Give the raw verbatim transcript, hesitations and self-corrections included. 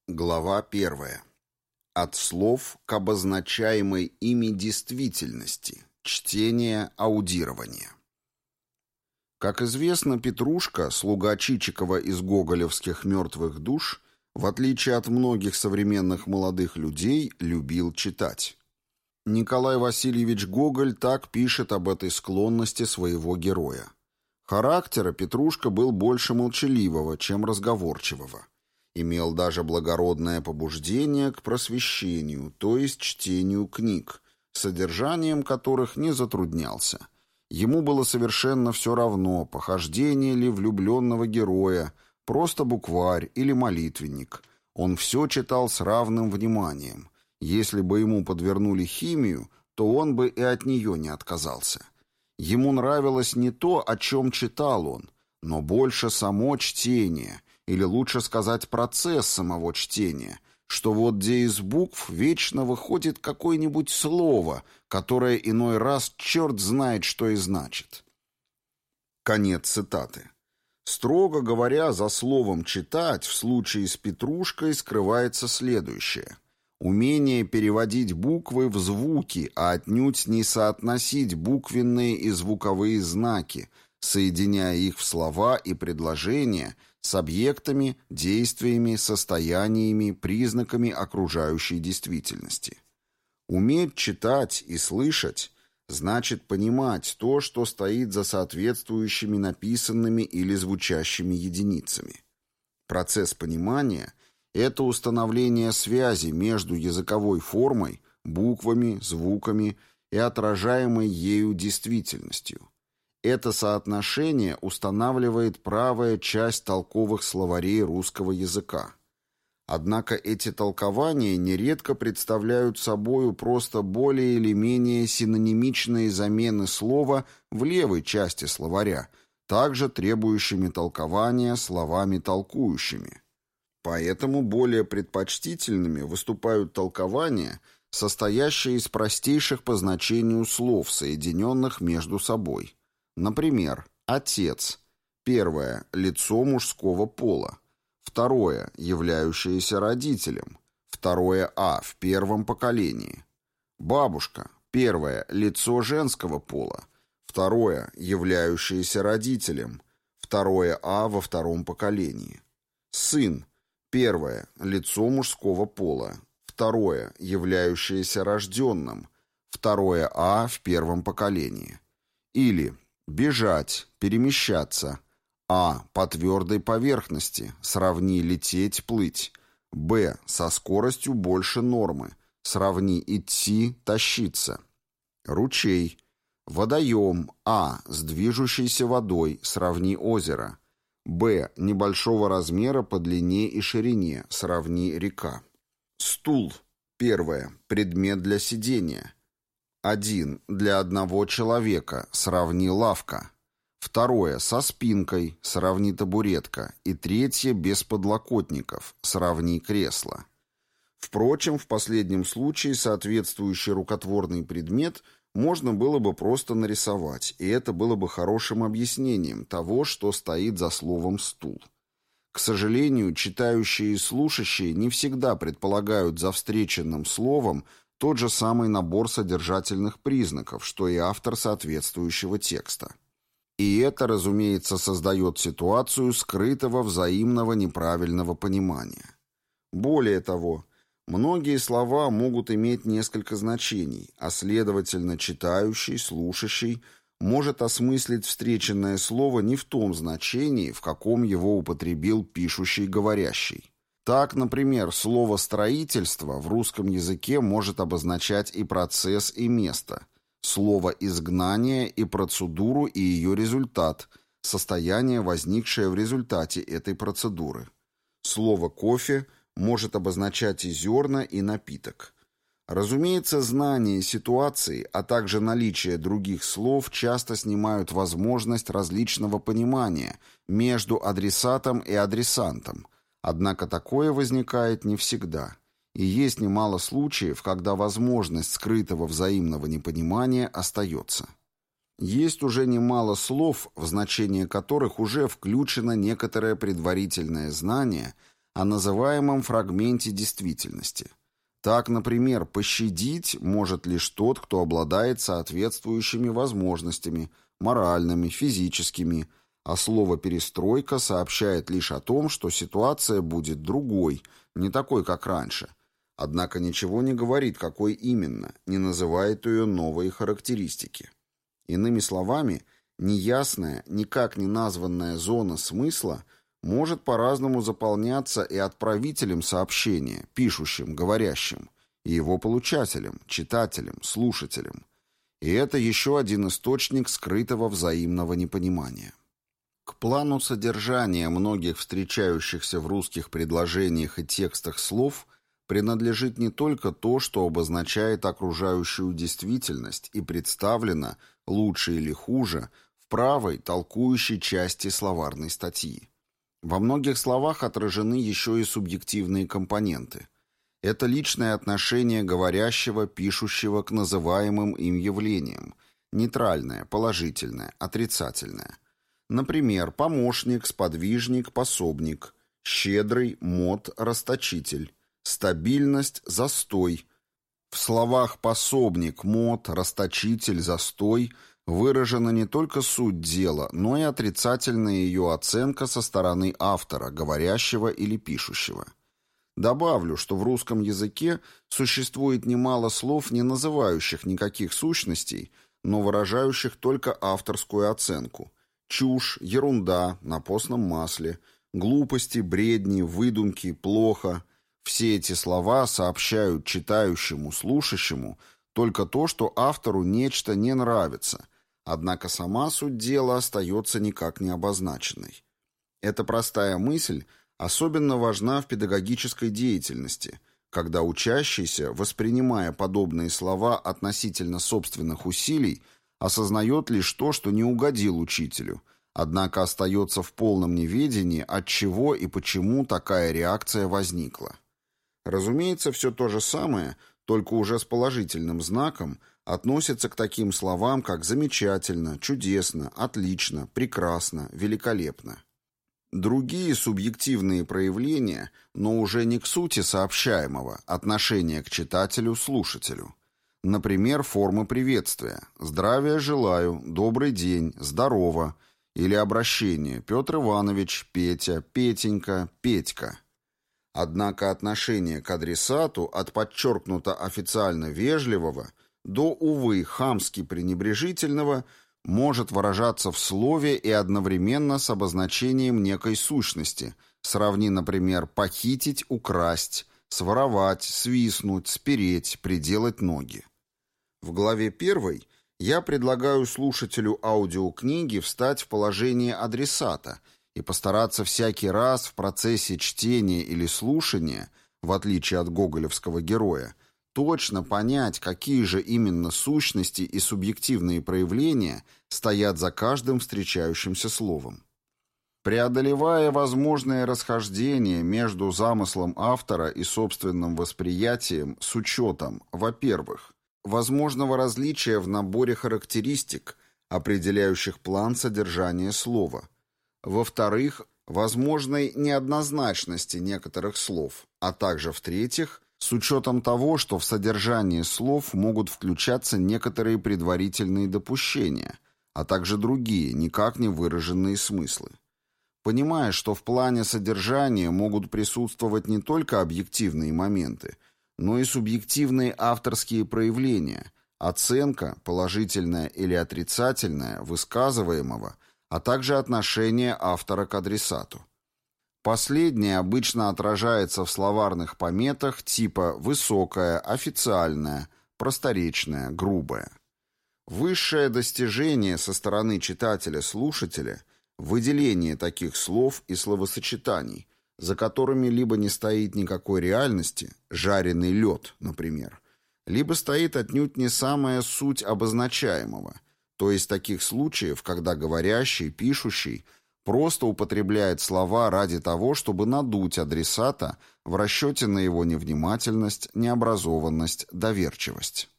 Глава первая. От слов к обозначаемой ими действительности. Чтение, аудирование. Как известно, Петрушка, слуга Чичикова из гоголевских «Мертвых душ», в отличие от многих современных молодых людей, любил читать. Николай Васильевич Гоголь так пишет об этой склонности своего героя. Характера Петрушка был больше молчаливого, чем разговорчивого. Имел даже благородное побуждение к просвещению, то есть чтению книг, содержанием которых не затруднялся. Ему было совершенно все равно, похождение ли влюбленного героя, просто букварь или молитвенник. Он все читал с равным вниманием. Если бы ему подвернули химию, то он бы и от нее не отказался. Ему нравилось не то, о чем читал он, но больше само чтение – или лучше сказать процесс самого чтения, что вот где из букв вечно выходит какое-нибудь слово, которое иной раз черт знает, что и значит. Конец цитаты. Строго говоря, за словом «читать» в случае с Петрушкой скрывается следующее. Умение переводить буквы в звуки, а отнюдь не соотносить буквенные и звуковые знаки, соединяя их в слова и предложения с объектами, действиями, состояниями, признаками окружающей действительности. Уметь читать и слышать значит понимать то, что стоит за соответствующими написанными или звучащими единицами. Процесс понимания – это установление связи между языковой формой, буквами, звуками и отражаемой ею действительностью. Это соотношение устанавливает правая часть толковых словарей русского языка. Однако эти толкования нередко представляют собою просто более или менее синонимичные замены слова в левой части словаря, также требующими толкования словами толкующими. Поэтому более предпочтительными выступают толкования, состоящие из простейших по значению слов, соединенных между собой. Например, «отец». Первое – лицо мужского пола. Второе – являющееся родителем. Второе «а» в первом поколении. Бабушка. Первое – лицо женского пола. Второе – являющееся родителем. Второе «а» во втором поколении. Сын. Первое – лицо мужского пола. Второе – являющееся рожденным. Второе «а» в первом поколении. Или бежать, перемещаться. А. По твердой поверхности. Сравни лететь, плыть. Б. Со скоростью больше нормы. Сравни идти, тащиться. Ручей. Водоем. А. С движущейся водой. Сравни озеро. Б. Небольшого размера по длине и ширине. Сравни река. Стул. Первое. Предмет для сидения. Один. Для одного человека. Сравни лавка. Второе. Со спинкой. Сравни табуретка. И третье. Без подлокотников. Сравни кресло. Впрочем, в последнем случае соответствующий рукотворный предмет можно было бы просто нарисовать, и это было бы хорошим объяснением того, что стоит за словом «стул». К сожалению, читающие и слушающие не всегда предполагают за встреченным словом тот же самый набор содержательных признаков, что и автор соответствующего текста. И это, разумеется, создает ситуацию скрытого взаимного неправильного понимания. Более того, многие слова могут иметь несколько значений, а следовательно, читающий, слушающий может осмыслить встреченное слово не в том значении, в каком его употребил пишущий говорящий. Так, например, слово «строительство» в русском языке может обозначать и процесс, и место, слово «изгнание» и процедуру, и ее результат, состояние, возникшее в результате этой процедуры. Слово «кофе» может обозначать и зерна, и напиток. Разумеется, знание ситуации, а также наличие других слов часто снимают возможность различного понимания между адресатом и адресантом. Однако такое возникает не всегда, и есть немало случаев, когда возможность скрытого взаимного непонимания остается. Есть уже немало слов, в значение которых уже включено некоторое предварительное знание, о называемом фрагменте действительности. Так, например, пощадить может лишь тот, кто обладает соответствующими возможностями, моральными, физическими, а слово «перестройка» сообщает лишь о том, что ситуация будет другой, не такой, как раньше. Однако ничего не говорит, какой именно, не называет ее новые характеристики. Иными словами, неясная, никак не названная зона смысла может по-разному заполняться и отправителем сообщения, пишущим, говорящим, и его получателем, читателем, слушателем. И это еще один источник скрытого взаимного непонимания. К плану содержания многих встречающихся в русских предложениях и текстах слов принадлежит не только то, что обозначает окружающую действительность и представлено, лучше или хуже, в правой, толкующей части словарной статьи. Во многих словах отражены еще и субъективные компоненты. Это личное отношение говорящего, пишущего к называемым им явлениям, нейтральное, положительное, отрицательное. Например, помощник, сподвижник, пособник, щедрый, мод, расточитель, стабильность, застой. В словах пособник, мод, расточитель, застой выражена не только суть дела, но и отрицательная ее оценка со стороны автора, говорящего или пишущего. Добавлю, что в русском языке существует немало слов, не называющих никаких сущностей, но выражающих только авторскую оценку. Чушь, ерунда, на постном масле, глупости, бредни, выдумки, плохо. Все эти слова сообщают читающему, слушающему только то, что автору нечто не нравится, однако сама суть дела остается никак не обозначенной. Эта простая мысль особенно важна в педагогической деятельности, когда учащийся, воспринимая подобные слова относительно собственных усилий, осознает лишь то, что не угодил учителю, однако остается в полном неведении, от чего и почему такая реакция возникла. Разумеется, все то же самое, только уже с положительным знаком, относится к таким словам, как «замечательно», «чудесно», «отлично», «прекрасно», «великолепно». Другие субъективные проявления, но уже не к сути сообщаемого, отношения к читателю-слушателю. Например, формы приветствия «здравия желаю», «добрый день», «здорово» или обращение «Петр Иванович», «Петя», «Петенька», «Петька». Однако отношение к адресату от подчеркнуто официально вежливого до, увы, хамски пренебрежительного может выражаться в слове и одновременно с обозначением некой сущности. Сравни, например, «похитить», «украсть», «своровать», «свистнуть», «спереть», «приделать ноги». В главе первой я предлагаю слушателю аудиокниги встать в положение адресата и постараться всякий раз в процессе чтения или слушания, в отличие от гоголевского героя, точно понять, какие же именно сущности и субъективные проявления стоят за каждым встречающимся словом. Преодолевая возможное расхождение между замыслом автора и собственным восприятием с учетом, во-первых, возможного различия в наборе характеристик, определяющих план содержания слова, во-вторых, возможной неоднозначности некоторых слов, а также, в-третьих, с учетом того, что в содержании слов могут включаться некоторые предварительные допущения, а также другие, никак не выраженные смыслы. Понимая, что в плане содержания могут присутствовать не только объективные моменты, но и субъективные авторские проявления, оценка, положительная или отрицательная, высказываемого, а также отношение автора к адресату. Последнее обычно отражается в словарных пометах типа «высокое», «официальное», «просторечное», «грубое». Высшее достижение со стороны читателя-слушателя – выделение таких слов и словосочетаний, за которыми либо не стоит никакой реальности, жареный лед, например, либо стоит отнюдь не самая суть обозначаемого, то есть таких случаев, когда говорящий, пишущий просто употребляет слова ради того, чтобы надуть адресата в расчете на его невнимательность, необразованность, доверчивость.